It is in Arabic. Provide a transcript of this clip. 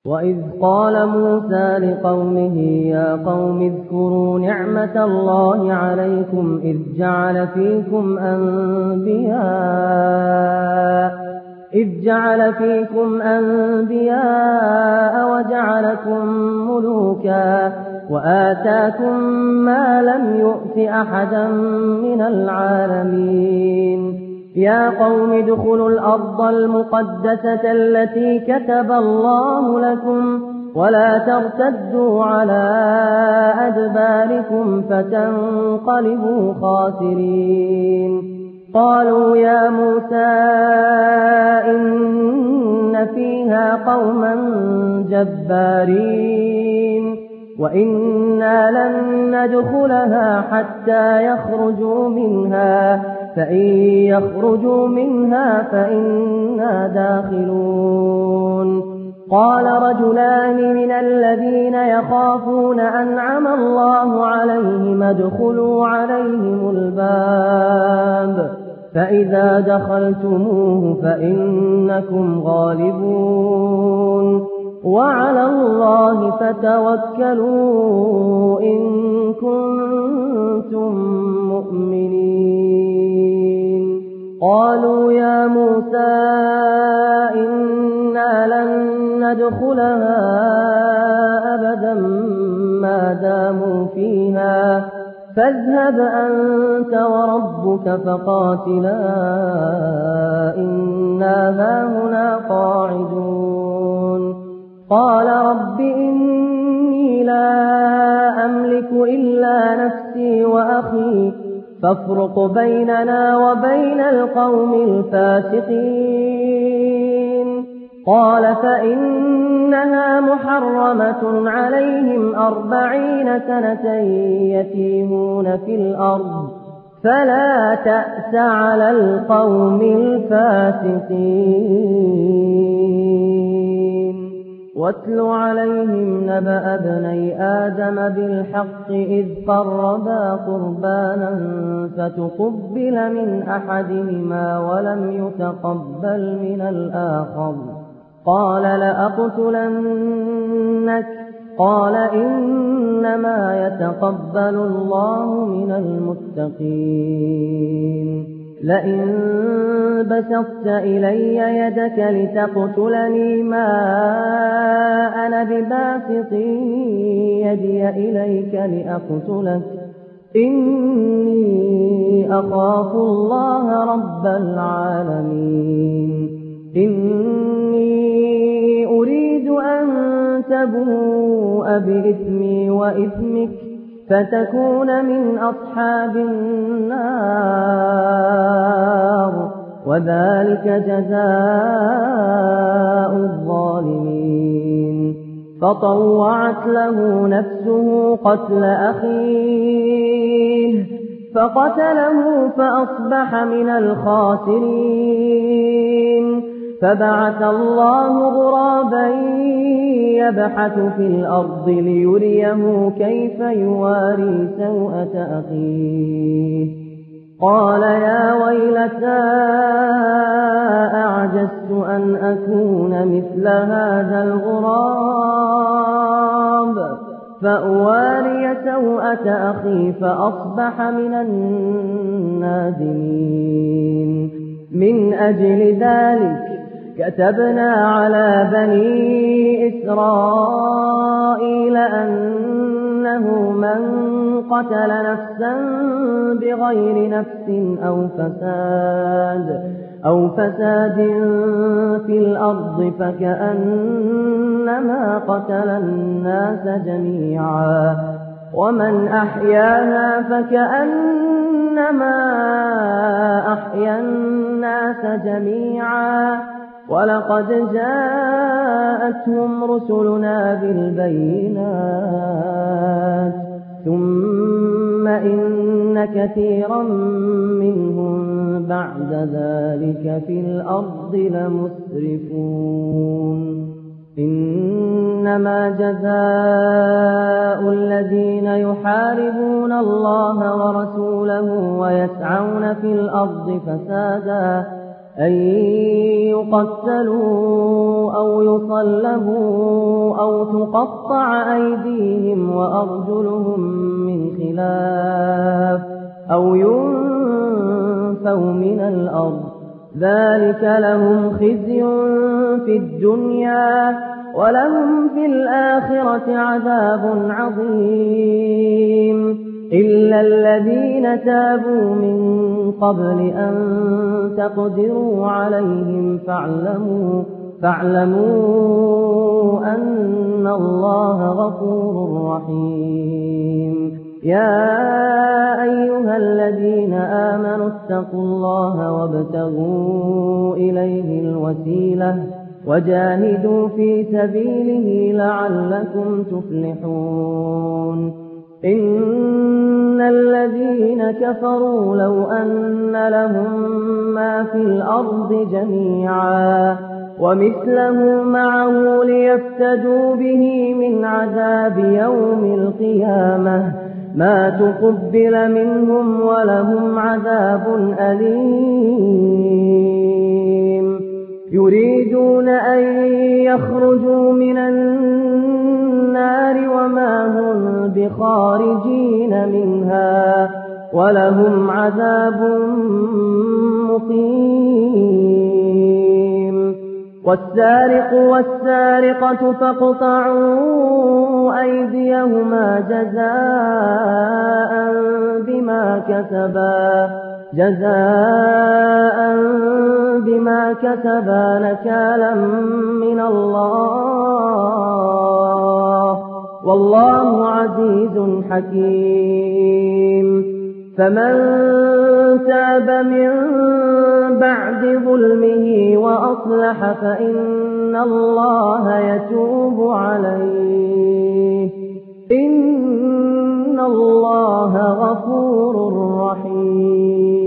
وإذ قال موسى لقومه يا قوم اذكروا نعمة الله عليكم إذ جعل فيكم أنبياء وجعلكم ملوكا وآتاكم ما لم يؤت أحدا من العالمين يا قوم ادخلوا الأرض المقدسة التي كتب الله لكم ولا ترتدوا على أدباركم فتنقلبوا خاسرين قالوا يا موسى إن فيها قوما جبارين وإنا لن ندخلها حتى يخرجوا منها فإن يخرجوا منها فإنا داخلون قال رجلان من الذين يخافون أنعم الله عليهم ادخلوا عليهم الباب فإذا دخلتموه فإنكم غالبون وعلى الله فتوكلوا إن كنتم مؤمنين قالوا يا موسى إنا لن ندخلها أبدا ما داموا فيها فاذهب أنت وربك فقاتلا إنا هاهنا قاعدون قال رب إني لا أملك إلا نفسي وأخي فافرق بيننا وبين القوم الفاسقين قال فإنها محرمة عليهم 40 سنة يتيمون في الأرض فلا تأس على القوم الفاسقين واتل عليهم نبأ ابني آدم بالحق إذ قربا قربانا فتقبل من أحدهما ولم يتقبل من الآخر قال لأقتلنك قال إنما يتقبل الله من المتقين لئن بسطت إلي يدك لتقتلني ما أنا بباسط يدي إليك لأقتلك إني أخاف الله رب العالمين إني أريد أن تبوء بإثمي وإثمك فتكون من أصحاب النار وذلك جزاء الظالمين فطوعت له نفسه قتل أخيه فقتله فأصبح من الخاسرين فبعث الله غرابا يبحث في الأرض ليريه كيف يواري سوءة أخيه قال يا ويلتى أعجزت أن أكون مثل هذا الغراب فأواري سوءة أخي فأصبح من النادمين من أجل ذلك كتبنا على بني إسرائيل أنه من قتل نفسا بغير نفس أو فساد في الأرض فكأنما قتل الناس جميعا ومن أحياها فكأنما أحيا الناس جميعا ولقد جاءتهم رسلنا بالبينات ثم إن كثيرا منهم بعد ذلك في الأرض لمسرفون إنما جزاء الذين يحاربون الله ورسوله ويسعون في الأرض فسادا أن يقتلوا أو يصلبوا أو تقطع أيديهم وأرجلهم من خلاف أو ينفوا من الأرض ذلك لهم خزي في الدنيا ولهم في الآخرة عذاب عظيم إلا الذين تابوا من قبل أن تقدروا عليهم فاعلموا أن الله غفور رحيم يا أيها الذين آمنوا اتقوا الله وابتغوا إليه الوسيلة وجاهدوا في سبيله لعلكم تفلحون إن الذين كفروا لو أن لهم ما في الأرض جميعا ومثله معه ليفتدوا به من عذاب يوم القيامة ما تقبل منهم ولهم عذاب أليم يريدون أن يخرجوا من النار وما هم بخارجين منها ولهم عذاب مقيم والسارق والسارقة فاقطعوا أيديهما جزاء بما كسبا نكالا من الله والله عزيز حكيم فمن تاب من بعد ظلمه وأصلح فإن الله يتوب عليه إن الله غفور رحيم